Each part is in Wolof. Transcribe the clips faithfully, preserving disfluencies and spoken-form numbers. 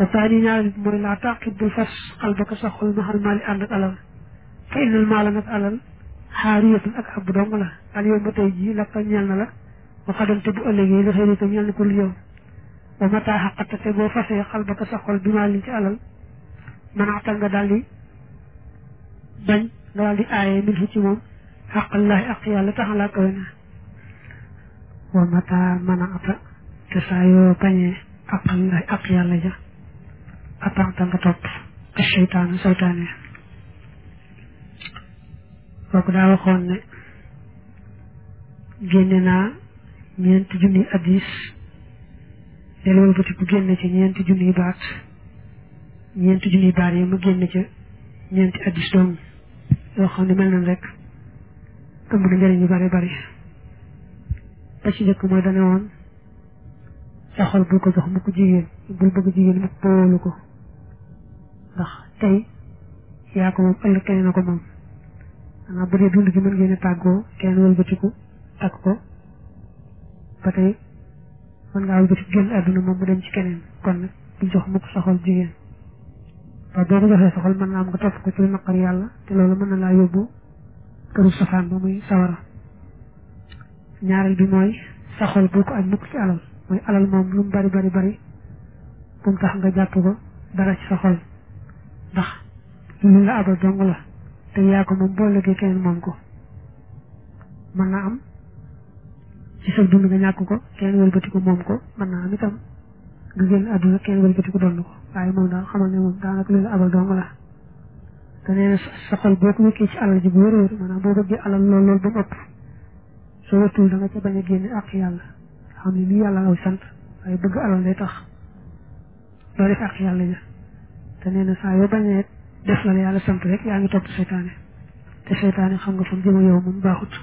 وثاني ñaar moy la taqib bil fas qalbaka saxul mahal mali and ak alal fa inal mala nak alal hariyatun ak ab dong la al yow ma tay ji la ka ñal na la wa xadante bu ëllëgee la xëy tam ñal ni ko yow wa mata xaqata te boo fasee qalbaka saxul bi mali ci alal manaatal nga daldi bañ nga daldi aaye min ci moom xaqallahi ak yàlla taxala ko na wa mata manaata te saa yoo bañee xaqallahi ak yàlla ja atanta nga topp ak seytaane seytaane kooku daa waxoon ne génne naa ñeenti junni addis delwal ba ci bu génne ci ñeenti junni baat ñeenti junni baat yi mu génne ca ñeenti addis doom yoo xam ne mel nañ rek ëmb na njëriñ yu bari bari ba ci njëkk mooy dane woon sa xol bul ko jox mu ko jigéen bul bëgg jigéen mu ko wóolu ko ndax tey yaa ko moom ëllëg keneen na ko moom xanaa bu dee dund gi mën ngeen a tàggoo kenn wëlbatiku takk ko ba tey mën ngaa wëlbatiku génn àdduna moom mu dem ci keneen kon nag bul jox mu ko sa xol jigéen waaw boo ko joxee sa xol mën naa am nga topp ko ci lu naqar yàlla te loolu mën na laa yóbbu këru safaan ba muy sawara ñaareel bi mooy sa xol bul ko aj mukk ci alal mooy alal moom lu mu bari bari bari bu mu tax nga jàpp ko dara ci sa xol ndax lu la abal dong la te yaa ko moom boo lëggee keneen moom ko mën naa am ci sa dund nga ñàkk ko keneen wëlbatiku moom ko mën naa am itam nga génn àdduna keneen wëlbatiku doon ko waaye moom daal xamal ne moom daanaka lu la abal dong la te nee na sa xol boo ko wékkee ci alal ji bu wér wér maanaam boo bëggee alal lool lool ba mu ëpp soo wëttul da nga ca bañ a génne ak yàlla xam ne lii yàlla law sant waaye bëgg alal day tax doo def ak yàlla ja te nee na saa yoo bañee def la yàlla sant rek yaa ngi topp seytaane te seytaane xam nga fa mu jëma yow moom baaxut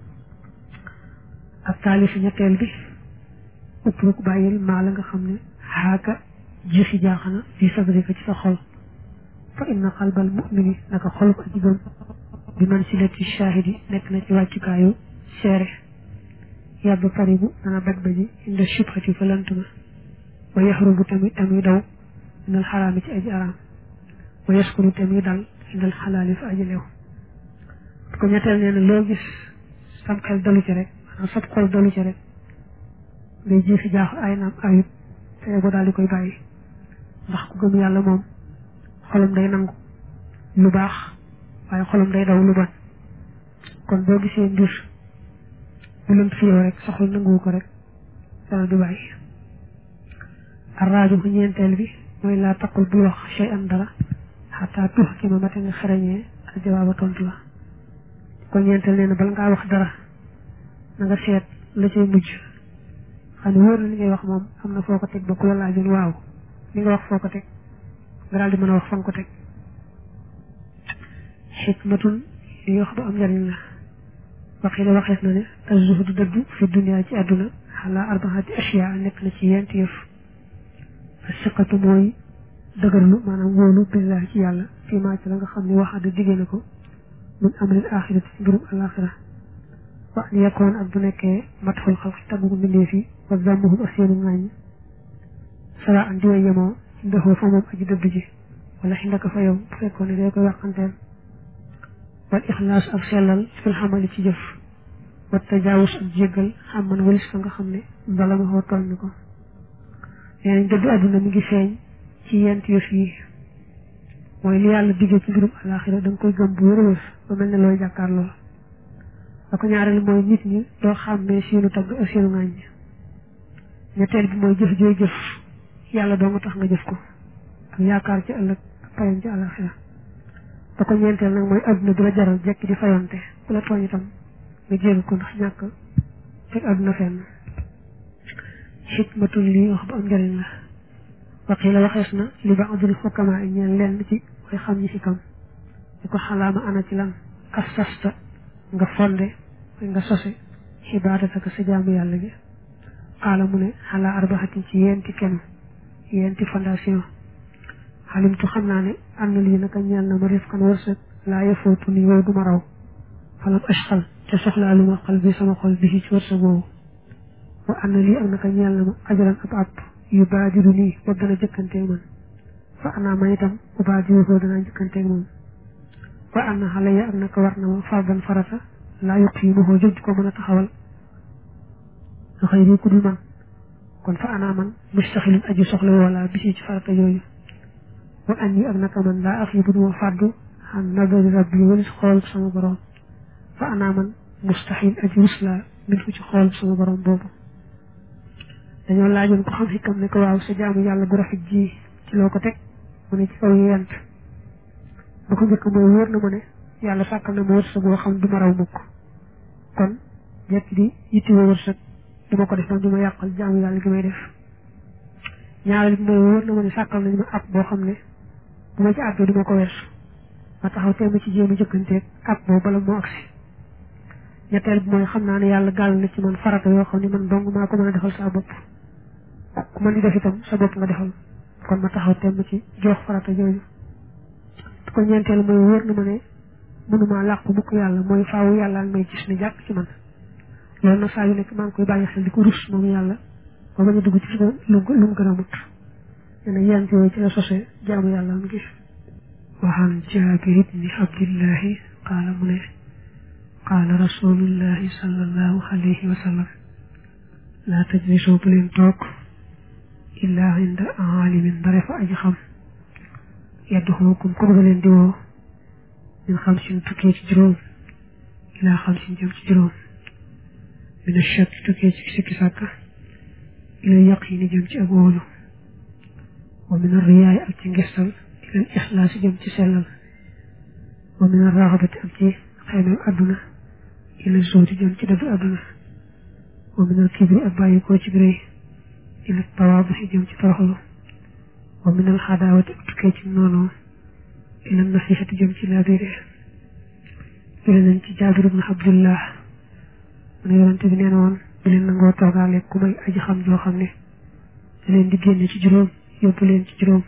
ak taalif ñetteel bi upruk bàyyil maa la nga xam ne xaaka jixi jaaxana fi sadrika ci sa xol fa inna qalbal mu'mini naka xol ko jigam bi man silati shahidi nekk na ci wàccukaayu seere yàbb faribu dana baj baji inda shubhati fa lantuma wa yaxrubu tamit tamit daw indal xaraami ci aji araam wa yaskuru tamit dal indal xalaali fa aji leew ko ñetteel nee na loo gis sam xel dalu ci rek maanaam sab xol dalu ci rek ngay jiixi jaaxu ay naam ayub te boo daal di koy bàyyi ndax ku gëm yàlla moom xolam day nangu lu baax waaye xolam day daw lu bon kon boo gisee mbir bu lënt fi yow rek sa xol nanguwu ko rek dana du bàyyi arraaju bu ñeenteel bi mooy laa taqul bul wax shay an dara xataa tux ki ma mate nga xarañee ak jawaaba tontu la kon ñeenteel nee na bala ngaa wax dara na nga seet la cay mujj xam ne wóor na li ngay wax moom am na foo ko teg ba ku la laajoon waaw li nga wax foo ko teg nga daal di mën a wax fan ko teg xikmatun li wax ba am njariñ la waxi la waxees na ne az-zuhdu dëddu fi dunya ci àdduna xalaa arbaati ashyaa nekk na ci yent yëf as-siqatu mooy dëgërlu maanaam wóolu billahi ci yàlla fii maa ci la nga xam ne waxaada diggée na ko min amril axirati ci mbirum alaxira wa an yakoon ak bu nekkee matxul xalq taggu mbindee fi wa zammuhum ak seenu ŋàññ sara an diwa yemoo ndëxoo fa moom aji dëdd ji wala xindaka fa yow bu fekkoon ne day koy waxanteel wal ixlaas ak sellal fil xamali ci jëf wa tajaawus ak jéggal xam man walis fa nga xam ne mbala ma xoo toll ni ko nee nañ dëddu àdduna mi ngi feeñ ci yent yëf yi mooy li yàlla diggee ci mbirum alaxira da nga koy gëm bu wér-wér ba mel ne looy jàkkaarloo la ko ñaareel mooy nit ñi doo xàmmee seenu tagg ak seenu ŋàññ ñetteel bi mooy jëf jooy jëf yàlla doo nga tax nga jëf ko ak yaakaar ci ëllëg ak payam ci alaxira da ko ñeenteel nag mooy adduna du la jaral jekki di fayonte ku la tooñ itam nga jéem ko ndax ñàkk teg adduna fenn xikmatul lii wax bu am njëriñ la waxi la waxees na li ba adul xukkamaa yi ñeen lenn ci way xam ñi si kam di ko xalaama ana ci lan assasta nga fonde nga sose xibaadata sa jaamu yàlla gi xaala mu ne xalaa arbaxatin ci yenti kenn yenti fondation xalimtu xam naa ne am na lii naka ñeel na ma rif kan wërsëg laa yëfootu ni wow duma raw falam ashxal te soxlaa lu ma xal bi sama xol bi ci wërsëg woowu wa am na lii ak naka ñeel na ma ajalan ab àpp yu baadiru nii ba gën a jëkkantee man fa ana ma itam ubaadi ko dana jëkkanteeg moom fa ana xalaya ak naka war na ma fardan farata laa yokk yi ma ko jóg ko mën a taxawal nga xëy ni ku dul man kon fa ana man mustaxilin aju soxla wala bisi ci farata yooyu wa an yi ak naka man laa af yi bu duma fàddu xam nadari rabbi wala xool sama borom fa ana man mustaxil aju rusla min fu ci xool sama borom boobu dañoo laajoon ko xam xikam ne ko waaw sa jaamu yàlla bu rafet ji ci loo ko teg mu ne ci kaw yent ba ko njëkk mooy wóor na ma ne yàlla sàkkal na ma wërsëg boo xam du ma raw mukk kon jekk di yittewoo wërsëg du ma ko def du ma yàqal jaamu yàlla gi may def ñaareel bi mooy wóor na ma ne sàkkal nañu ma ab boo xam ne bu ma ci àggee du ma ko weesu ma taxaw teem ci jéem a jëkkanteeg ab boobu bala moo agsi ñetteel bi mooy xam naa ne yàlla gàll na ci man farata yoo xam ne man dong maa ko mën a defal sa bopp ku mën di def itam sa bopp nga defal kon ma taxaw teem ci jox farata yooyu ko ñeenteel mooy wóor na ma ne mënuma làqu mukk yàlla mooy faawu yàlla may gis ne jàkk ci man loolu nag saa yu nekk maa ngi koy bàyyi xel di ko rus moom yàlla ba bañ a dugg ci lu lu mu gën a mut nee na yent yooyu ci la sosee jaamu yàlla am gis waxaan jaabir ibni abdillahi qaala mu ne qaala rasulullahi sallallahu alayhi wa sallam laa tajlisoo bu leen toog illaa inda aalimin dara fa aji xam yadduxukum ku bëgg leen di woo min xam sin tukkee ci juróom ilaa xam sin jëm ci juróom min achak tukkee ci sikki sàkka ila yaqini jëm ci ak wóolu wa min arriyaay ak ci ngistal ila ixlaasi jëm ci sellal wa min arraxabati ak ci xeymem adduna ila zuudi jëm ci dëddu adduna wa min alkibri ak bàyyikoo ci biréy ila tawaabuxi jëm ci toroxlu wa min alxadaawati ak tukkee ci noonu ila nasihati jëm ci labiré jële nañ ci jaabir ibn abdullah mu ne yonante bi nee na woon di leen nangoo toogaale ku may aji xam joo xam ne da leen di génne ci juróom yóbbu leen ci juróom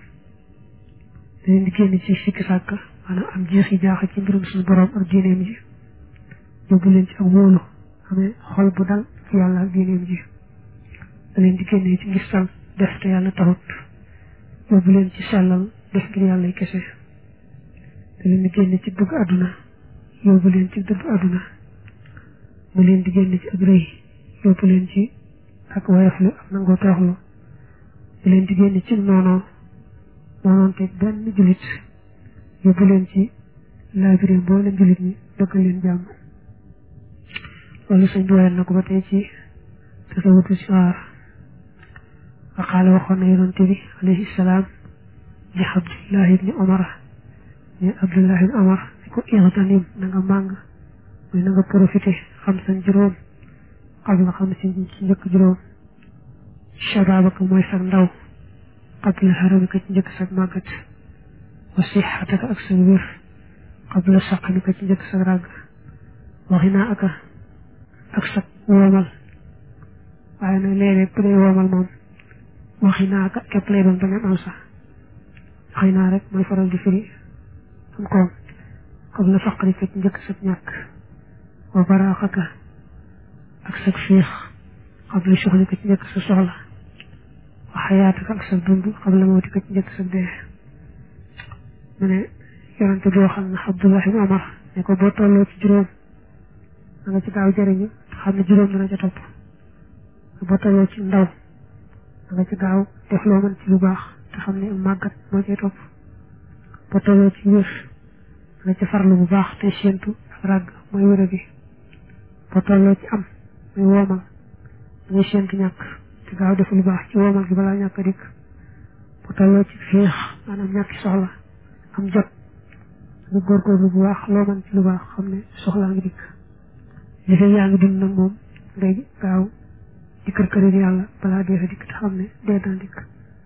da leen di génne ci sikki sàkk maanaam am jeexi jaaxa ci mbirum suñu borom ak diineem ji yóbbu leen ci ak wóolu amee xol bu dal ci yàlla ak diineem ji da leen di génne ci ngistal def te yàlla taxut yóbbu leen ci sellal def ngir yàlla kese da leen di génne ci bëgg àdduna yóbbu leen ci dëgg àdduna mu leen di génne ci ak rëy yóbbu leen ci ak woyoflu ak nangoo toroxlu mu leen di génne ci noonoo noonoonteeg benn jullit yóbbu leen ci laabiré mboolem jullit ñi bëgg leen jàmm loolu sëñ bi woyal na ko ba tey ci tasawutu siwaar waqaala waxoon na yonante bi alayhi salaam li abdullah ibni omar ni abdullah ibni omar ni ko ixtanim na nga màng muy na nga profité xam san juróom qabla xam si ci njëkk juróom shababaka mooy sag ndaw qabla haramika ci njëkk sag màggat wa sixataka ak sag wér qabla saqamika ci njëkk sag ràgg waxinaa aka ak sag woomal waaye nag léeg-léeg bu dee woomal moom waxinaa aka képp lay doon ba ngeen am sax xëy naa rek mooy faral di firi am koom qabla faqrika ci njëkk sag ñàkk wa baraaxaka ak sag fiix qabla suxlika ci njëkk sa soxla wa xayaataka ak sag dund qabla mawtika ci njëkk sag dee mu ne yonante bi waxal na Abdullah ibn Omar ne ko boo tolloo ci juróom da nga ci gaaw jëriñu xam ne juróom dana ca topp boo tolloo ci ndaw da nga ci gaaw def loo mën ci lu baax te xam ne màggat moo cay topp boo tolloo ci wér da nga ci farlu bu baax te séentu ak ràgg mooy wéra gi boo tolloo ci am muy woomal da ngay séentu ñàkk te gaaw def lu baax ci woomal gi balaa ñàkk dikk boo tolloo ci féex maanaam ñàkki soxla am jot nga góorgóorlu bu baax loo mën ci lu baax xam ne soxlaa ngi dikk li fay yaa ngi dund nag moom ngay gaaw di kër këri yàlla balaa dee fa dikk te xam ne dee daan dikk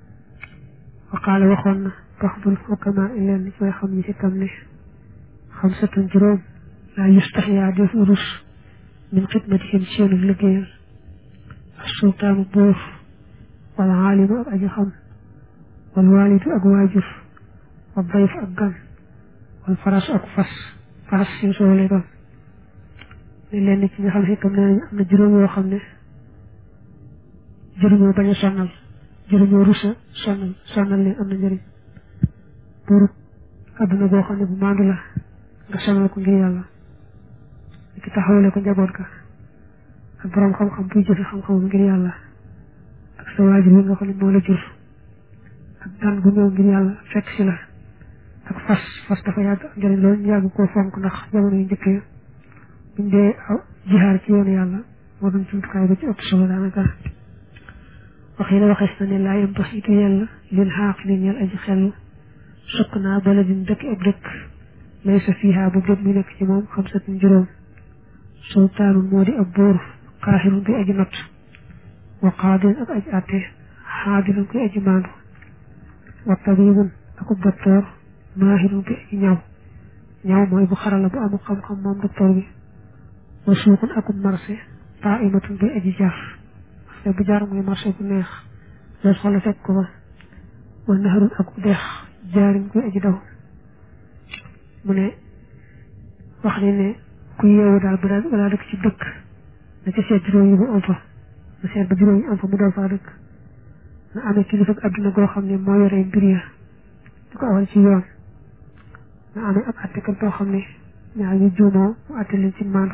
waqaale waxoon na baxdul xukama leen ci way xam ñi si tam ne xam satun juróom laa yustaxyaa def rus min xidmatihim seenu liggéeyal ak sultaanu buur wala aalima ak aji xam wal waalidu ak waajur wal dayf ak gan wal faras ak fas faras sim soo lay doon ne leen ci nga xam xikam ne nañ am na juróom yoo xam ne jëriñoo bañ a sonnal jëriñoo rusa sonnal sonnal leen am na njëriñ pour aduna boo xam ne bu maandu la nga sonal ko ngir yàlla ki taxawale ko njaboot ka ak borom xam-xam buy jëfe xam-xam ngir yàlla ak sa waajur yi nga xam ne moo la jur ak daan bu ñëw ngir yàlla fekk si la ak fas fas dafa yàgg njëriñ loolu ñu yàgg koo fonk ndax jamono yu njëkk yi buñ dee jihaar ci yoonu yàlla moo doon jumtukaay ba ci ëpp solo daanaka wax yi la waxees na ne laa yem tax itu yàlla lil xaaq li ñeel aji xellu sukk naa baladin dëkk ab dëkk lay sa fiihaa bu bépp mi nekk ci moom xam satin juróom sultaanun moo di ab buur xaaxirun koy aji not wa qaadin ak aji àtte xaadilun koy aji maandu wa tabibun akub docteur maahirun koy aji ñaw ñaw mooy bu xarala bu amul xam-xam moom docteur bi wa suuqun akub marché taimatun koy aji jaar marché bu jaar mooy marché bu neex loolu soxla fekk ko fa wa naharun akub deex jaarin koy aji daw mu ne wax ne ne ku yeewu daal balaa balaa dëkk ci dëkk na ci seet juróom yi bu am fa na seet ba juróom yi am fa mu doon faa dëkk na amee kilifa ak adduna goo xam ne moo yoree mbir ya di ko awal ci yoon na amee ab attekat boo xam ne ñaar ñu juumoo mu atte leen ci maandu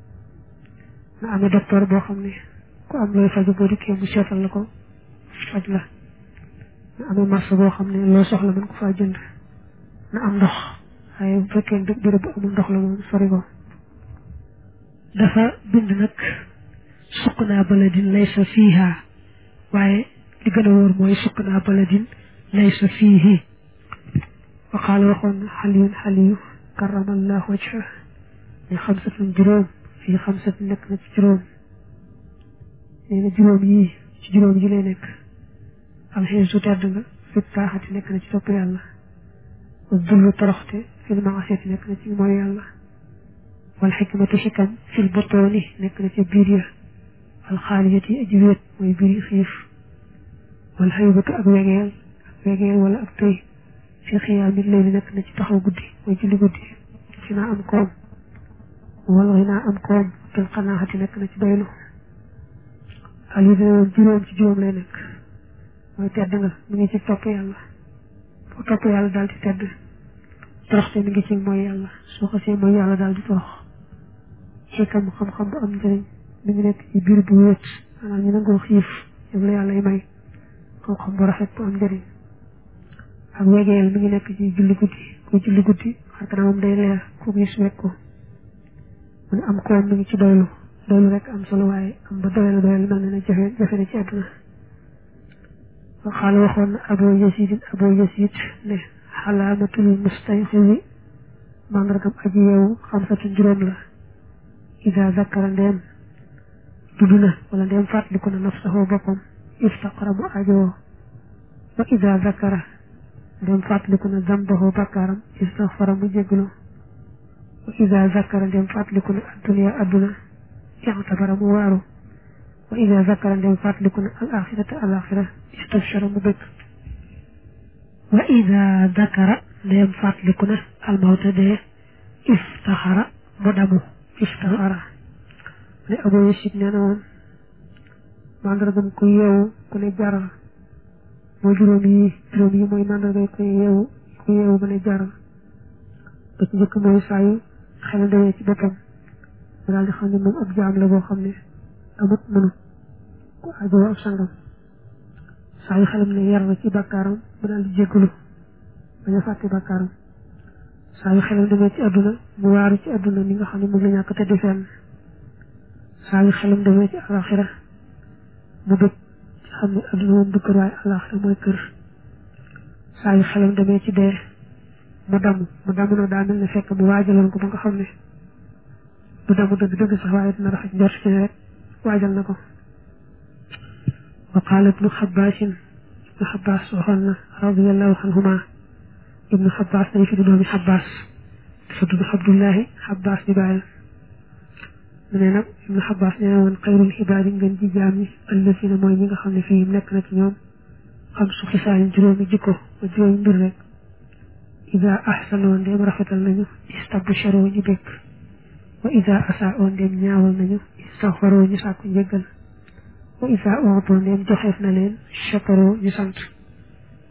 na amee docteur boo xam ne ku am looy faju boo dikkee mu seetal la ko faj la na amee marché boo xam ne loo soxla mën ko faa jënd na am ndox waaye bu fekkee dëkk béréb bu amul ndox la moom sori ko dafa bind nag sukk naa baladin laysa fiiha waaye li gën a wóor mooy sukk naa baladin laysa fiihi wa qaala waxoon xaliyun xaliyu karamallahu wajha ne xamsatun juróom fii xamsatun nekk na ci juróom nee na juróom yii ci juróom yi lay nekk alxiisu tedd nga fi taaxati nekk na ci topp yàlla wa dullu toroxte fil maasiyati nekk na ci mooy yàlla wal xikmatu xikam fil botooni nekk na ci biir ya wal xaaliyati aji wéet mooy biir yi xiif wal xaybatu ak wegeel ak wegeel wala ak tëy fi xiyaam nit layli nekk na ci taxaw guddi mooy julli guddi ci naa am koom wal xinaa am koom fil qanaaxati nekk na ci doylu al yi woon juróom ci juróom lay nekk mooy tedd nga mi ngi ci topp yàlla boo topp yàlla daal di tedd toroxte mi ngi ci mooy yàlla soo xasee mooy yàlla daal di torox xikam xam-xam bu am njëriñ mi ngi nekk ci biir bu wéet maanaam ñu nangoo xiif ñoom la yàlla yi may xam-xam bu rafet bu am njëriñ ak wegeel mi ngi nekk ci julli guddi kuy julli guddi xar kanamam day leer ku gis wekk ko mu ne am koom mi ngi ci doylu doylu rek am solo waaye am ba doylu doylu mel na ne jafe jafe na ci àdduna waxaala waxoon na abo yasidin abo yasid ne xalaamatul mustayxizi mandargam aji yeewu xamsatu juróom la ida zakara ndeem dudd na wala ndeem fàttaliku na nafsahu boppam iftaqara mu ajoo wa ida zakara ndeem fàttaliku na zambahu bakkaaram istaxfara mu jéggalu wa ida zakara ndeem fàttaliku na adduniya adduna ixtabara mu waaru wa ida zakara ndeem fàttaliku na al axirata al axira istabshara mu bëgg wa ida zakara ndeem fàttaliku na al mawta dee iftaxara mu damu iftaxara ne Abu Yasid nee na woon mandargam ku yeewu ku ne jaral mooy juróom yi juróom yi mooy mandargam ku yeewu ku yeewu ba ne jaral ba ci njëkk mooy saa yu xel dawee ci boppam mu daal di xam ne moom ab jaam la boo xam ne amut mënu ku ajoo ab sangam saa yu xelam ne yar na ci bàkkaaram mu daal di jéggalu bañ a fàtte bàkkaaram saa yu xelam demee ci àdduna mu waaru ci àdduna ni nga xam ne moom la ñàkk tëddi fenn saa yu xelam demee ci alaxira mu bëgg ci xam ne àdduna moom du kër waaye alaxira mooy kër saa yu xelam demee ci dee mu damu mu damu na daa mel ne fekk mu waajaloon ko ba nga xam ne du damu dëgg dëgg sax waaye dina rafet njort ci ne rek waajal na ko wa qaala ibnu xabbaasin ibnu xabbaas waxoon na radiallahu anhuma ibnu xabbaas day fi di doomi xabbaas dafa tudd abdullahi xabbaas di bàyyi mu ne nag ibnu xabbaas nee na woon xayrul xibaar yi ngeen ji jaam yi allazina mooy ñi nga xam ne fii nekk na ci ñoom xam su xisaalin juróomi jikko ba juróomi mbir rek ida ahsanoo ndeem rafetal nañu istabsharoo ñu békk wa ida asaoo ndeem ñaawal nañu istaxfaroo ñu sàkku njëggal wa ida uutoo ndeem joxeef na leen chakaroo ñu sant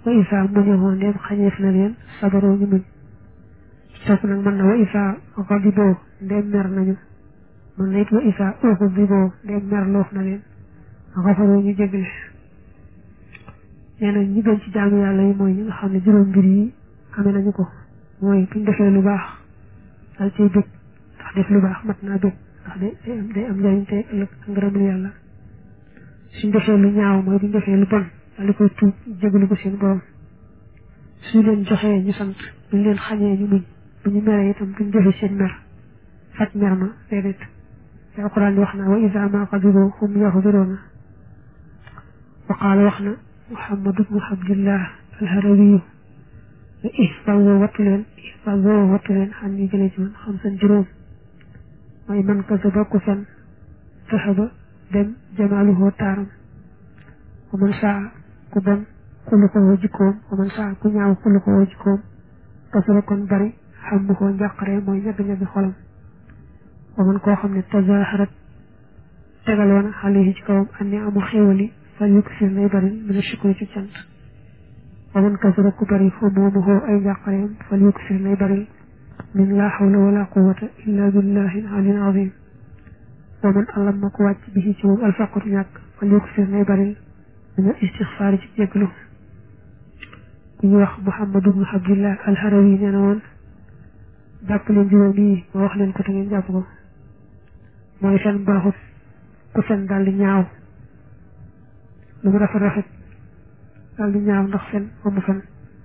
wa isa muñoo ndem xañeef na leen sabaroo ñu muñ topp nag mën na wa isa xadiboo ndem mer nañu mën na it wa isa uxdiboo ndem mer loof na leen xafaroo ñu jégle nee na ñi gën ci jaamu yàlla yi mooy ñi nga xam ne juróom mbir yi amee nañu ko mooy buñ defee lu baax dal ciy bég ndax def lu baax mat naa bég ndax day am day am njëriñ te ëllëg ngërëmul yàlla suñ defee lu ñaaw mooy buñ defee lu bon dal di koy tuub jégalu ko seen borom suñ leen joxee ñu sant buñ leen xañee ñu muñ bu ñu meree itam buñ defee seen mer faj mer ma déedéet te alquran wax na wa iza ma qadiru hum yaxfiruuna wa qaala wax na Muhammad ibnu Abdillah al-Harawi ihfazoo wattu leen ihfazoo wattu leen xam ni jëlee ci man xam seen juróom mooy man kasaba ku fen taxaba dem jamaaluhoo taaram wa man saa ku bon xuluxoo jikkoom wa man saa ku ñaaw xuluxoo jikkoom kasaba kon bari xam mu koo njàqare mooy ñagg-ñagg xolam wa man koo xam ne tazaharat tegaloona xale yi ci kawam am ni amul xéewali fal yuksir nay bari mina shukri ci cant wa man kasaba ku bari fa moomuhoo ay njàqareem fal yuksir nay bari min laa hawla wala quwwata illa billahi al-aliyyil azim wa man allama ku wàcc bi ci moom alfaqru ñàkk fal yuksir nay bari mina istixfaari ci jéglu ku ñu wax Muhammad ibnu Abdillah al-Harawi nee na woon jàpp leen juróom yi ma wax leen ko te ngeen jàpp ko mooy fen baaxut ku fen daal di ñaaw lu mu rafet rafet daal di ñaaw ndax fen amu fen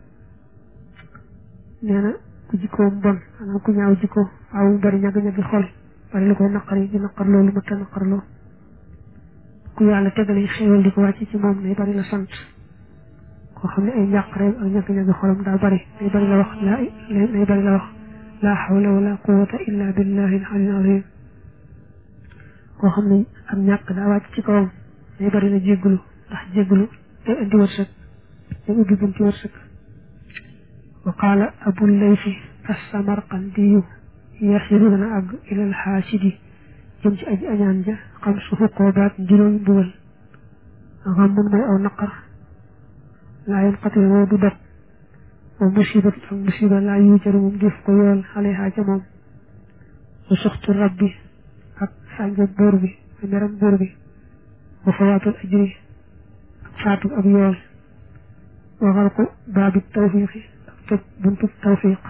nee na ku jikkoom bon maanaam ku ñaaw jikko waaw mu bari ñagg-ñaggi xol bari lu koy naqari di naqar loolu mëtta naqarloo ku yàlla tegale xéewal di ko wàcc ci moom nay bari la sant koo xam ne ay njàqareem ak ñagg-ñaggi xolam daal bari nay bari la wax laa nay bari la wax laa hawla wala quwwata illa billahi al-aliyyil azim koo xam ne am ñàkk daa wàcc ci kawam day bari na jéggulu ndax jéggulu day indi wërsëg day ubbi bunti wërsëg wa qaala abul laythi as-samarqandiyu yasiru dana àgg ilal xaasidi jëm ci aji añaan ja xam su xuqoobaat juróomi mbugal xam mun mooy aw naqar laa yanqati woo du dog wa musibat ak musiba laa yujaru moom def ko yool xalehaa ca moom wa suxtu rabbi ak sànja buur bi ak meram buur bi wa fawaatul ajri ak faatu ab yool wa xalqu baabi tawfiqi ak tëj buntu tawfiq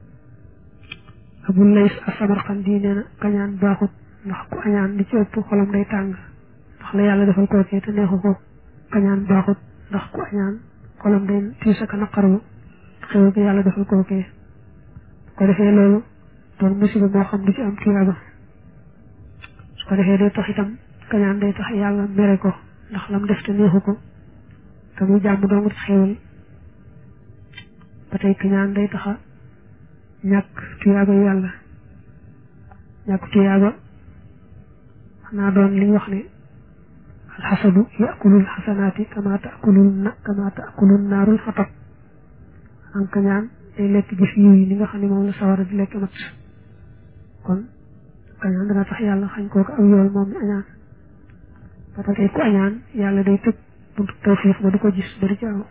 Abul Lays as-Samarqandi nee na kañaan baaxut ndax ku añaan li ci ëpp xolam day tàng ndax la yàlla defal kookee te neexu ko kañaan baaxut ndax ku añaan xolam day tiis ak naqaru xew gi yàlla defal kookee ko defee loolu doon musiba moo xam du ci am tuyaaba su ko defee day tax itam kañaan day tax yàlla mere ko ndax lam def te neexu ko te muy jàmm dong ci xewal ba tey kañaan day taxa ñàkk tuyaaba yàlla ñàkk tuyaaba xanaa doon li ñu wax ne alxasadu yakulul xasanaati kama taakulul na kama taakulul naarul xatab am kañaan day lekk jëf yiw yi ni nga xam ne moom la sawara di lekk mat kon kañaan dana tax yàlla xañ kooku aw yool moom mi añaan ba tey ku añaan yàlla day tëj buntu tawfiix ba du ko gis ba du ci aw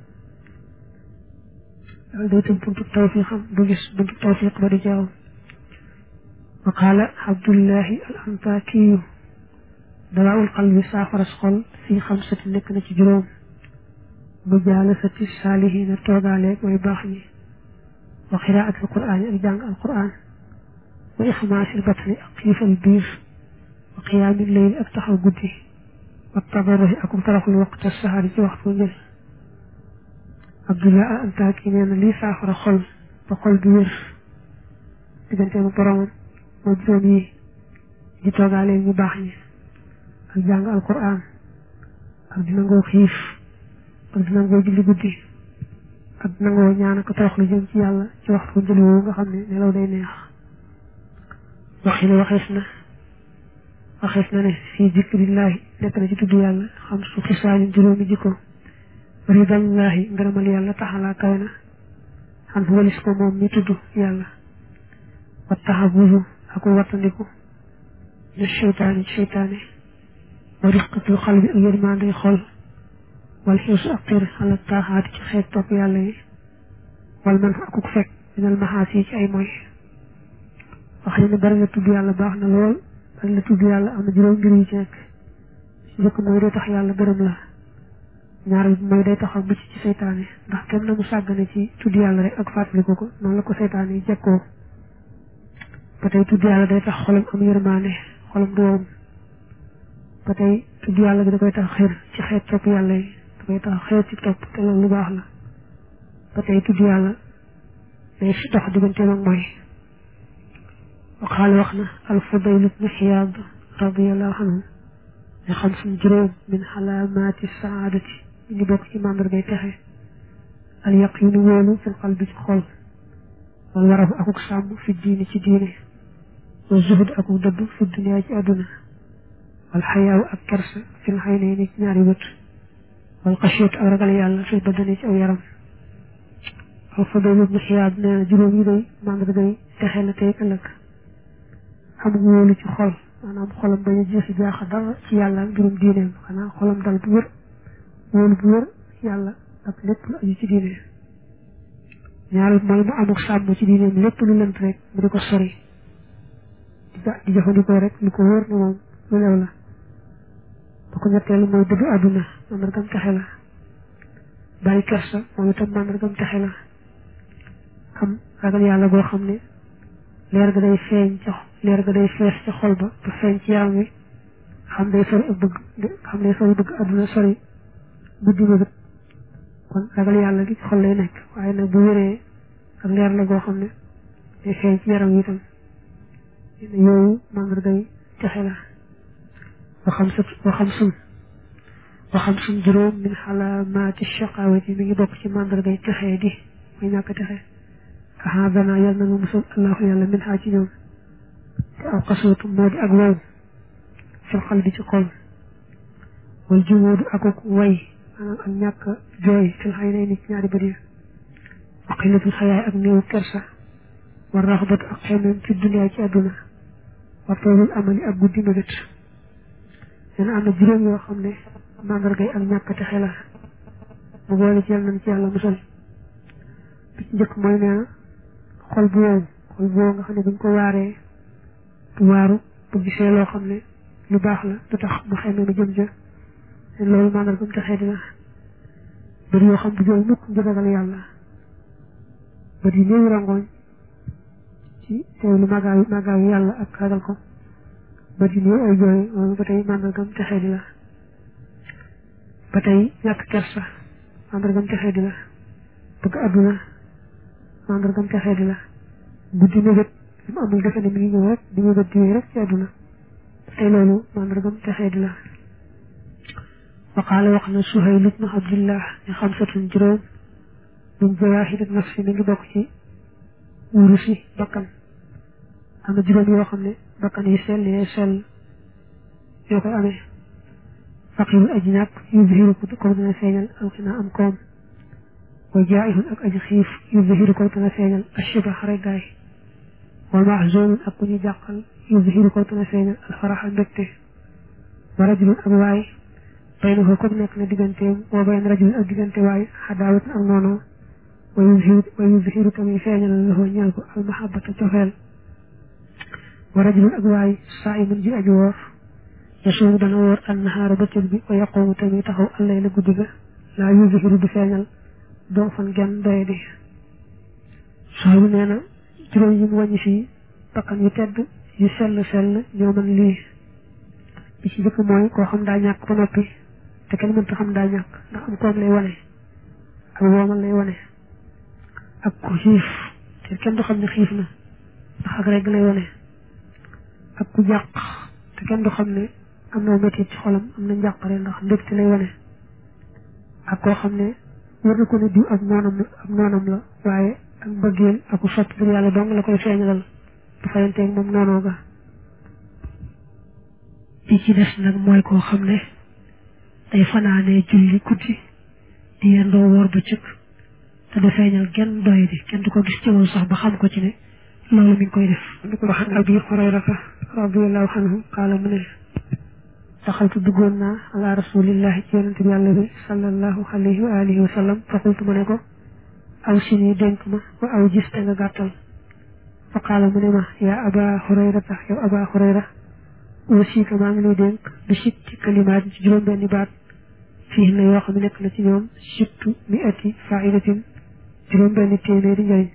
yàlla day tëj buntu tawfiixam du gis buntu tawfiix ba du ci aw wa qaala abdullahi al antakiyu dawaawul qalbi saafaras xol fii xamsati nekk na ci juróom mujaalasati saalihiina toogaaleeg way baax ñi wa qiraat al quraan ak jàng al quraan wa ixmaasil batni ak xiifal biir wa qiyaamil layl ak taxaw guddi wa tadarruhi ak taraxul waqta sahari ci waxtu njël Abdullah al Antaaki nee na lii saafara xol ba xol bi wér digganteemu boromam moo juróom yi di toogaaleeg ñu baax ñi ak jàng al quraan ak di nangoo xiif ak di nangoo julli guddi ak nangoo ñaan ak torox lu jëm ci yàlla ci waxtu njël woowu nga xam ne nelaw day neex waxi la waxees na waxees na ne fii zikrillahi nekk na ci tudd yàlla xam su xisaalin juróomi jikko ridallahi ngërëmal yàlla taxalaa kawe na xam walis ko moom mi tudd yàlla wa taxabusu ak wattandiku ne seytaane ci seytaane wa riqatul xalbi ak yërmande xol wal xiisu ak xir ala taaxaati ci xeet topp yàlla yi wal man akuk fekk minal maxaas yi ci ay mooy wax ne bari la tudd yàlla baax na lool bari la tudd yàlla am na juróom mbir yu ci nekk ci njëkk mooy day tax yàlla gërëm la ñaar bi mooy day taxaw mucc ci seytaane ndax kenn na mu sàggane ci tudd yàlla rek ak fàttaliku ko noonu la ko seytaane yi jekkoo ba tey tudd yàlla day tax xolam am yërmaane xolam du woom ba tey tudd yàlla bi da koy tax xër ci xeet topp yàlla yi da koy tax xër ci topp te loolu lu baax la ba tey tudd yàlla day fi dox digganteem ak mooy waxaale wax na al-Fudayl ibn Iyaad radiyallahu anhu ne xam suñ juróom min xalaamaati saadati ñu ngi bokk ci màndargay texe al yaqiinu wóolu fil qalbi ci xol wal warabu akuk sàmm fi diini ci diine wa zuhud akuk dëdd fi dunya ci àdduna wal xayaaw ak kersa fil xaynayni ci ñaari bët wal xasiyatu ak ragal yàlla fil badani ci aw yaram al-Fudayl ibn Iyaad nee na juróom yi day màndargay texe la tey ëllëg am wóolu ci xol maanaam xolam bañ a jeexi jaaxa dara ci yàlla ak mbirum diineem xanaa xolam dal bu wér wóolu bu wér yàlla ak lépp lu aju ci diine ñaareel mooy mu amuk sàmm ci diineem lépp lu lënt rek mu di ko sori di jëfandikoo rek lu ko wóor ne moom lu lew la ba ko ñetteelu mooy dëgg àdduna màndargam texe la bàyyi kersa moom itam màndargam texe la am ragal yàlla goo xam ne leer ga day feeñ ca leer ga day fees ca xol ba ba feeñ ci yaram wi xam day sori ak bëgg xam day sori bëgg àdduna sori guddi bëgg kon ragal yàlla gi ci xol lay nekk waaye nag bu wéree ak leer la goo xam ne day feeñ ci yaram wi itam yooyu màndargay texe la waxam sa waxam sun waxam sun juróom min xalaamaati shaqaawati mi ngi bokk ci màndargay texe di muy ñàkk texe ahadana yàlla na nu musal allahu yàlla min xaa ci ñoom te aw xasuutu moo di ak wow fil xal bi ci xol wal jumuudu akuk way maanaam ak ñàkk jooy fil xay nay ni ci ñaari bët yi wa qillatul xayaay ak néewu kersa war raxbatu ak xemeem fi duniyaa ci àdduna wa toolul amali ak guddi mébét nee na am na juróom yoo xam ne màndargay ak ñàkk texe la mu boole ci yàlla nañ ci yàlla musal bi ci njëkk mooy nee na xol bu wow xol bu wow nga xam ne buñ ko waaree du waaru bu gisee loo xam ne lu baax la du tax mu xamee ma jëm ja loolu màndargam texee dina bët yoo xam du jooy mukk ngir ragal yàlla bët yi néew rangooñ ci teewlu màggaayu màggaayu yàlla ak ragal ko bët yi néew ay jooy loolu ba tey màndargam texee di la ba tey ñàkk kersa màndargam texee di la bëgg àdduna màndargam texee di la guddi mébét li mu amul defe ne mi ngi ñëw rek di mébét di rek ci àdduna tey loolu màndargam texee di la waqaala wax na Suhayl ibn Abdillah ne xamsatun juróom min jawaahiri nafsi mi ngi bokk ci wurusi bakkan am na juróom yoo xam ne bakkan yi sell yee sell yoo koy amee faqirul aji ñàkk yuzhiru ko dina feeñal am xinaa am koom wa jaa'ihun ak aji xiif yuzhiru ko dina feeñal ashiba reggaay wa mahzunun ak ku ñu jàqal yuzhiru ko dina feeñal alfaraxa mbégte wa rajulun ak waay baynahu ko nekk na digganteem wa bayna rajulin ak diggante waay xadaawatan ak noonu wa yuzhiru wa yuzhiru tamit feeñal lahu ñeel ko almahabata cofeel wa rajulun ak waay saa'imun ji aji woor yasuumu dana woor annahaara bëccëg bi wa yaqumu tamit taxaw allayla guddi ga laa yuzhiru du feeñal doo fan genn doye di soobu nee na juróom yi mu wàññi fii bakkan yu tedd yu sell sell ñoo mën lii bi ci jëkk mooy koo xam daa ñàkk ba noppi te kenn mënta xam daa ñàkk ndax am koom lay wane ak woomal lay wane ak ku xiif te kenn du xam ne xiif na ndax ak rek lay wane ak ku jàq te kenn du xam ne am na métit ci xolam am na njàqare ndax mbégte lay wane ak koo xam ne war na ko ne diw ak noonam ak noonam la waaye ak mbëggeel ak ku sopp pour yàlla dong la koy feeñalal du fayanteeg moom noonoo ga bi ci des nag mooy koo xam ne day fanaanee julli guddi di yendoo woor bëccëg te du feeñal genn doy di kenn du ko gis ci moom sax ba xam ko ci ne loolu mi ngi koy def ni ko waxan Abi Hurayrata radiyallahu anhu qaala mu ne daxaltu duggoon naa ala rasulillahi ci yonente bi yàlla bi sallallahu alayhi wa alihi wa sallam fa qultu ma ne ko aw si nii dénk ma wa aw gis te nga gàttal fa qaala mu ne ma yaa aba hurayrata yow aba hurayra aussi maa ngi lay dénk bi sitti kalimaat ci juróom benni baat fii na yoo xam ne nekk na ci ñoom sittu mi ati faidatin juróom benni téeméeri njëriñ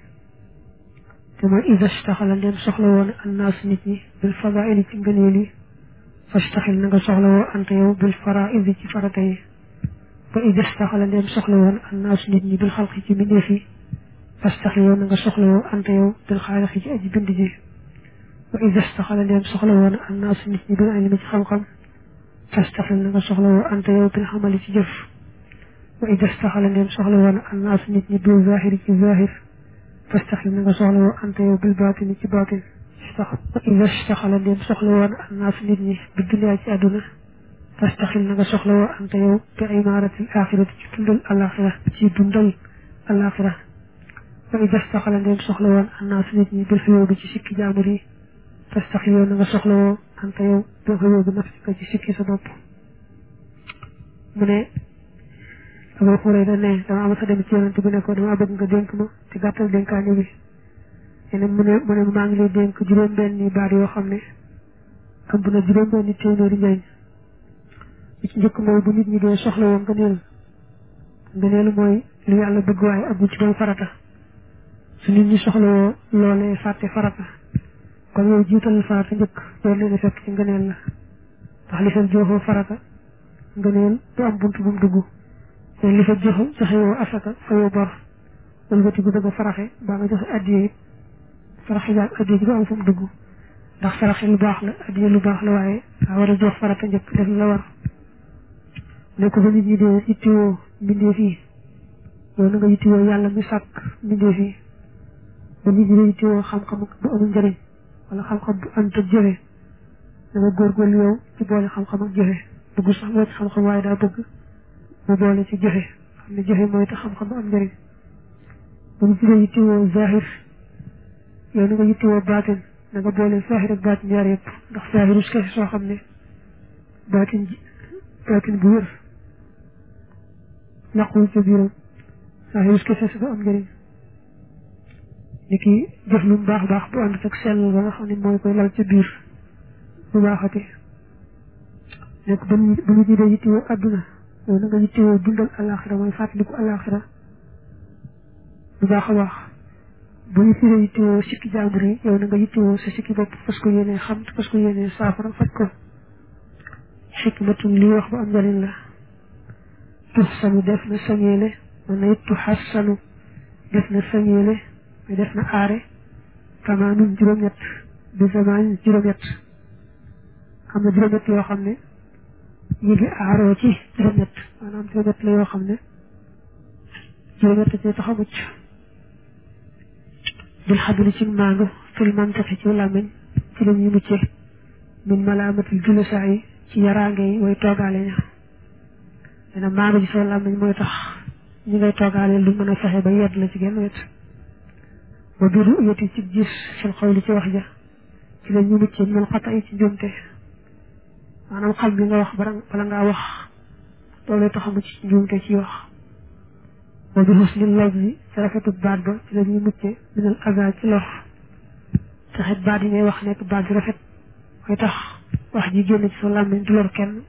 te mooy ida staxala ndem soxla woon annaas nit ñi bil fadaili ci ngëneel yi fastaxil na nga soxla woo ante yow bil faraidi ci farata yi ba ida staxala ndem soxla woon annaas nit ñi bil xalqi ci mbindeef yi fastaxil yow na nga soxla woo ante yow bil xaalixi ci aji bind ji wa ida staxala ndem soxla woon annaas nit ñi bil ilmi ci xam-xam fastaxil na nga soxla woo ante yow bil xamali ci jëf wa ida staxala ndem soxla woon annaas nit ñi bil zahiri ci zahir fastaxil na nga soxla woo ante yow bil baatini ci baatin wa ida staxala ndem soxla woon annaas nit ñi bi dunya ci àdduna fastaxil na nga soxla woo ante yow bi imaaratil axirati ci dundal alaxira ci dundal alaxira wa ida staxala ndem soxla woon annaas nit ñi bil xuyoo bi ci sikki jaamur yi fastaxil yow na nga soxla woo ante yow bil xuyoo bi nafsika ci sikki sa bopp mu ne Abu Hurayra ne dama am sa dem ci yonent bi ne ko dama bëgg nga dénk ma te gàttal dénkaane bi yeneen mu ne mu ne maa ngi lay dénk juróom benni baat yoo xam ne ëmb na juróom benni téeméeri njëriñ li ci njëkk mooy bu nit ñi dee soxla woon ngëneel ngëneel mooy lu yàlla bëgg waaye aggu ci doon farata su nit ñi soxla woo loolee fàtte farata kon yow jiital farata njëkk door leen a fekk ci ngëneel la ndax li fa joxoo farata ngëneel du am bunt bu mu dugg te li fa joxe joxe woo asaka fa yow bor wëlbati bu bëgg a faraxe baa nga joxe addiye it faraxe jaag addiye ji du am fu mu dugg ndax faraxe lu baax la addiye lu baax la waaye daa war a jox farata njëkk def la war ne ko ba nit ñi dee yittewoo mbindeef yi yow na nga yittewoo yàlla mi sàkk mbindeef yi ba nit ñi dee yittewoo xam-xam bu amul njëriñ wala xam-xam bu ànd ak jëfe da nga góorgóorlu yow ci boole xam-xam ak jëfe bëgg sax moo ci xam-xam waaye daa bëgg mu boole ci jëfe xam ne jëfe mooy tax xam-xam bu am njëriñ ba nit ñi dee yittewoo zahir yow na nga yittewoo baatin na nga boole zahir ak baatin ñaar yëpp ndax zahiru kese soo xam ne baatin baatin bu wér laqul ca biiram zahiru kese su am njëriñ ni ki jëf lu mu baax baax bu ànd ak sell ba nga xam ne mooy koy lal ca biir bu baaxate nekk ba nit ñi dee yittewoo àdduna yow na nga yittewoo dundal alaxira mooy fàttaliku alaxira bu baax a baax bu ñu firee yittewoo sikki jàmbur yi yow na nga yittewoo sa sikki bopp fas ko yéenee xam fas ko yéenee saafara faj ko xikmatun lii wax bu am njëriñ la tux sanu def na sañeele man na it tuxas sanu def na sañeele mais def na aare tamaanun juróom-ñett bi zamaan juróom-ñett am na juróom-ñett yoo xam ne ñu ngi aaroo ci juróom-ñett maanaam juróom-ñett la yoo xam ne juróom-ñett ci tax a mucc bil xadli ci maandu fil mantiqi ci làmmiñ ci la ñuy muccee min malaamatil julusaa yi ci yaraange yi way toogaale ña nee na maandu ci soo làmmiñ mooy tax ñi ngay toogaale lu mën a fexe ba yedd la ci genn wet ba biiru yeti ci gis seen xaw li ci wax ja ci la ñuy muccee min xata yi ci njuumte maanaam xam li nga wax bala ngaa wax loolu tax a mucc ci njuumte ci wax wa bi husnil lafzi ci rafetu baat ba ci la ñuy mucce minal aza ci lor taxit baat yi ngay wax nekk baat bi rafet mooy tax wax ji génn ci sa làmmiñ du lor kenn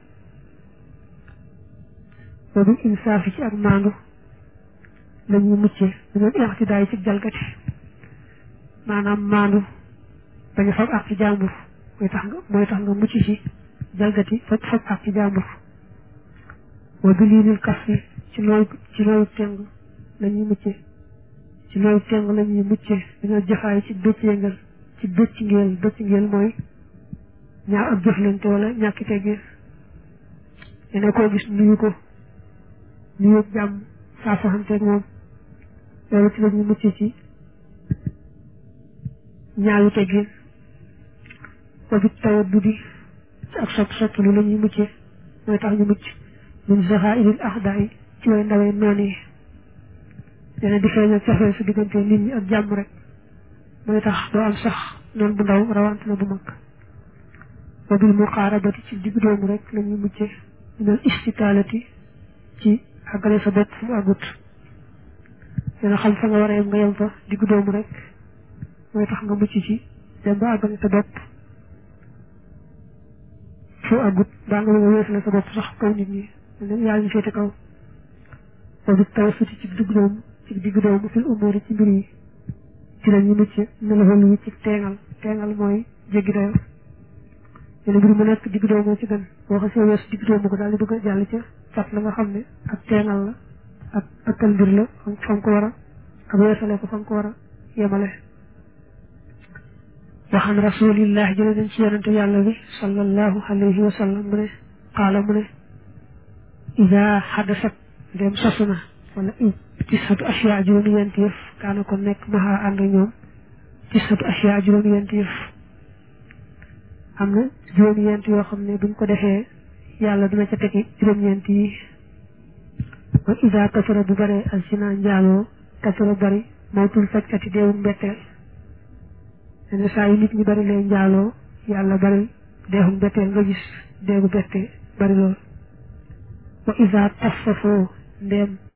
wa bi insaafi ci ak maandu la ñuy mucce minal ixtidaay ci jalgati maanaam maandu bañ a fab ak ci jàmbur mooy tax nga mooy tax nga mucc ci jalgati fab fab ak ci jàmbur wa bi liinil kaf yi ci nooy ci nooy teng la ñuy mucce ci nooy teng la ñuy mucce dina jëfaay ci bëccëngal ci bëccëngeel bëccëngeel mooy ñaaw ak jëflante wala ñàkki teggin dina koo gis nuyu ko nuyu jàmm saa soxanteeg moom loolu ci la ñuy mucce ci ñaawi teggin wa bi tawat buddi ci ak sopp sopp lu la ñuy mucce mooy tax ñu mucc min zaxaa'iril axdaa ci way ndawee noon yi dina di feeñal cofeel su diggante nit ñi ak jàmm rek mooy tax doo am sax noonu bu ndaw rawante na bu mag wa bil muqarabati ci digg doomu rek lañuy mucce minal istitalati ci àggale sa bopp fu mu àggut dina xam fa nga war a yem nga yem fa digg doomu rek mooy tax nga mucc ci dem ba àggale sa bopp fu àggut baa nga bëgg a weesale sa bopp sax kaw nit ñi yaa ñu féete kaw wa bi tawassuti ci digg doomu ci digg doomu fil umuri ci mbir yi ci la ñu mucc ne la xol ci teengal teengal mooy jéggi dayo yéen mbir mu nekk digg doomu ci gën boo xasee weesu digg doomu ko daal di bëgg a jàll ca cat la nga xam ne ak teengal la ak akkal mbir la fa nga ko war a ak weesale ko fa nga ko war a yemale waxan rasulillah jële nañ ci yonente yàlla bi sallallahu alayhi wa sallam mu ne qaala mu ne ida xadasat dem sosu na wala tisatu asiya juróomi yenti yëf kaana ko nekk maxa ànd ñoom tisatu asiya juróomi yenti yëf am na juróomi yent yoo xam ne buñ ko defee yàlla dina ca tegi juróom-ñeent yi wa ida kasara bu bare al sina njaaloo kasara bari mawtul fajkati deewu mbetteel ne saa yu nit ñi bari lay njaaloo yàlla bari deewu mbetteel nga gis deegu bette bari lool wa ida taffafoo ndéem